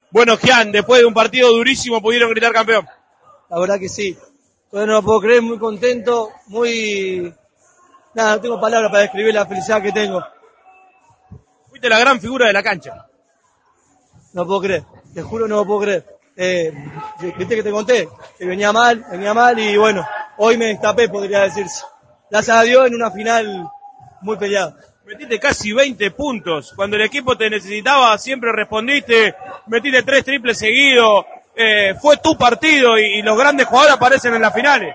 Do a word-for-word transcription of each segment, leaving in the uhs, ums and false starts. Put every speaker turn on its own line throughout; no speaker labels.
Bueno, Gian, después de un partido durísimo pudieron gritar campeón.
La verdad que sí. Todavía no lo puedo creer, muy contento, muy... Nada, no tengo palabras para describir la felicidad que tengo.
Fuiste la gran figura de la cancha.
No lo puedo creer, te juro no lo puedo creer. Eh, Viste que te conté, que venía mal, venía mal y bueno, hoy me destapé, podría decirse. Gracias a Dios en una final muy peleada.
Metiste casi veinte puntos. Cuando el equipo te necesitaba, siempre respondiste. Metiste tres triples seguidos. Eh, fue tu partido y, y los grandes jugadores aparecen en las finales.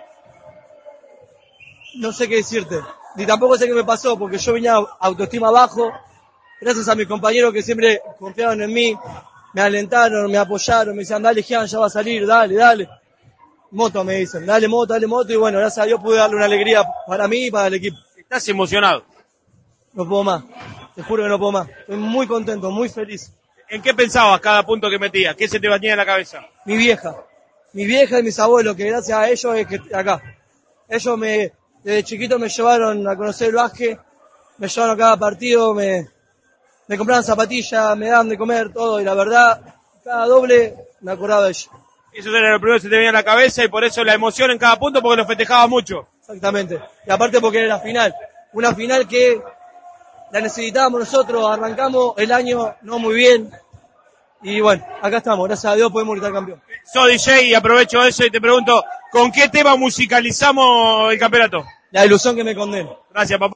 No sé qué decirte, ni tampoco sé qué me pasó, porque yo venía autoestima bajo. Gracias a mis compañeros que siempre confiaron en mí, me alentaron, me apoyaron, me decían, dale, Gian, ya va a salir, dale, dale. Moto, me dicen, dale moto, dale moto, y bueno, gracias a Dios pude darle una alegría para mí y para el equipo.
¿Estás emocionado?
No puedo más, te juro que no puedo más. Estoy muy contento, muy feliz.
¿En qué pensabas cada punto que metías? ¿Qué se te venía en la cabeza?
Mi vieja, mi vieja y mis abuelos, que gracias a ellos es que estoy acá. Ellos me, desde chiquito me llevaron a conocer el básquet, me llevaron a cada partido, me, me compraban zapatillas, me daban de comer, todo, y la verdad, cada doble me acordaba de ellos.
Eso era lo primero que se te venía en la cabeza y por eso la emoción en cada punto, porque lo festejabas mucho.
Exactamente, y aparte porque era la final, una final que la necesitábamos nosotros, arrancamos el año no muy bien, y bueno, acá estamos, gracias a Dios podemos gritar campeón.
Soy D J y aprovecho eso y te pregunto, ¿con qué tema musicalizamos el campeonato?
La ilusión que me condena.
Gracias, papá.